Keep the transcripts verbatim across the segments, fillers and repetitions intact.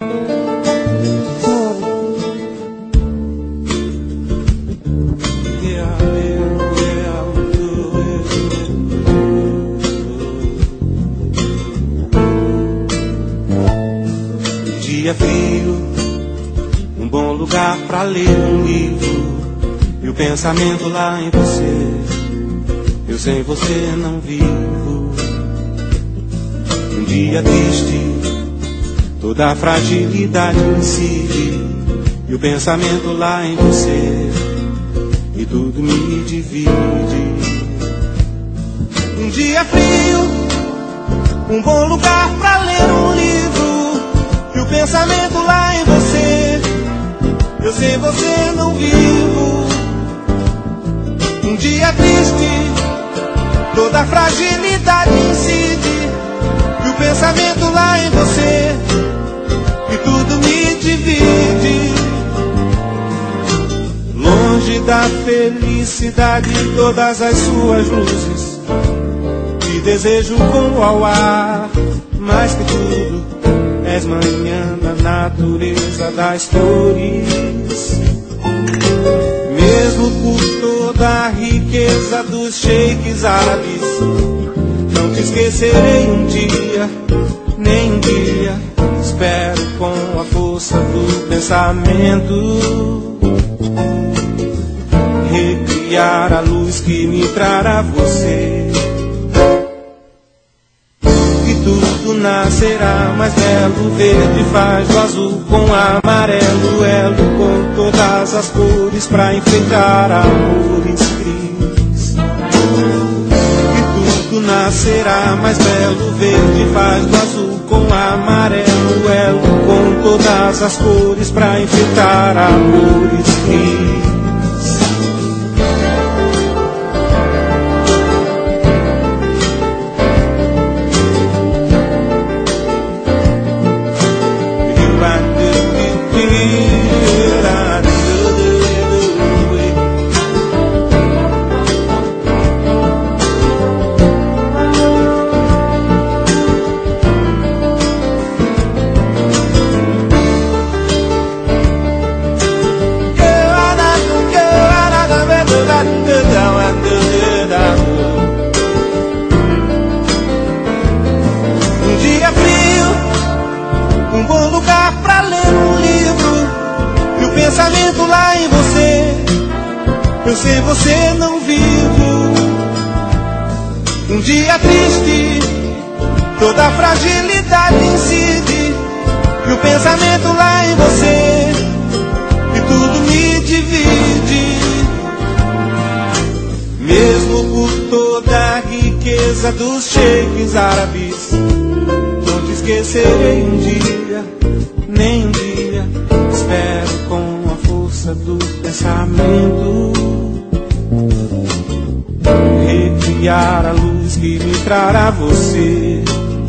Dia frio, um bom lugar pra ler um livro, e o pensamento lá em você. Eu sem você não vivo. Um dia triste, toda a fragilidade incide, e o pensamento lá em você, e tudo me divide. Um dia frio, um bom lugar pra ler um livro, e o pensamento lá em você. Eu sem você não vivo. Um dia triste, toda a fragilidade incide, e o pensamento lá em você, e tudo me divide. Longe da felicidade e todas as suas luzes, te desejo como ao ar, mais que tudo és manhã da natureza das flores. Mesmo por toda a riqueza dos sheiks árabes, não te esquecerei um dia, nem um dia. Espero com a força do pensamento recriar a luz que me trará você. Tudo nascerá mais belo, verde faz do azul com amarelo, elo com todas as cores pra enfrentar amores cris. E tudo nascerá mais belo, verde faz do azul com amarelo, elo com todas as cores pra enfrentar amores cris. Eu sem você não vivo. Um dia triste, toda a fragilidade incide, e o pensamento lá em você, e tudo me divide. Mesmo por toda a riqueza dos sheiks árabes, não te esquecerei um dia, nem um dia. Espero com a força do pensamento recriar a luz que me trará você.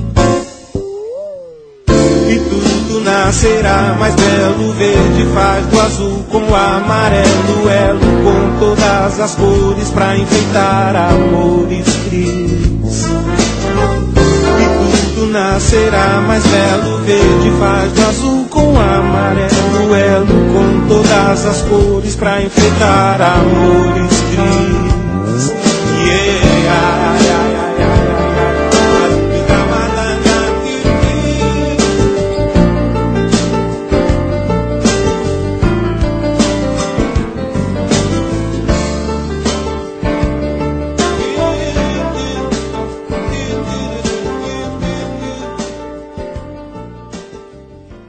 E tudo nascerá mais belo, verde faz do azul com o amarelo, elo com todas as cores pra enfeitar amores cris. E tudo nascerá mais belo, verde faz do azul com o amarelo, elo com todas as cores pra enfeitar amores cris. Yeah.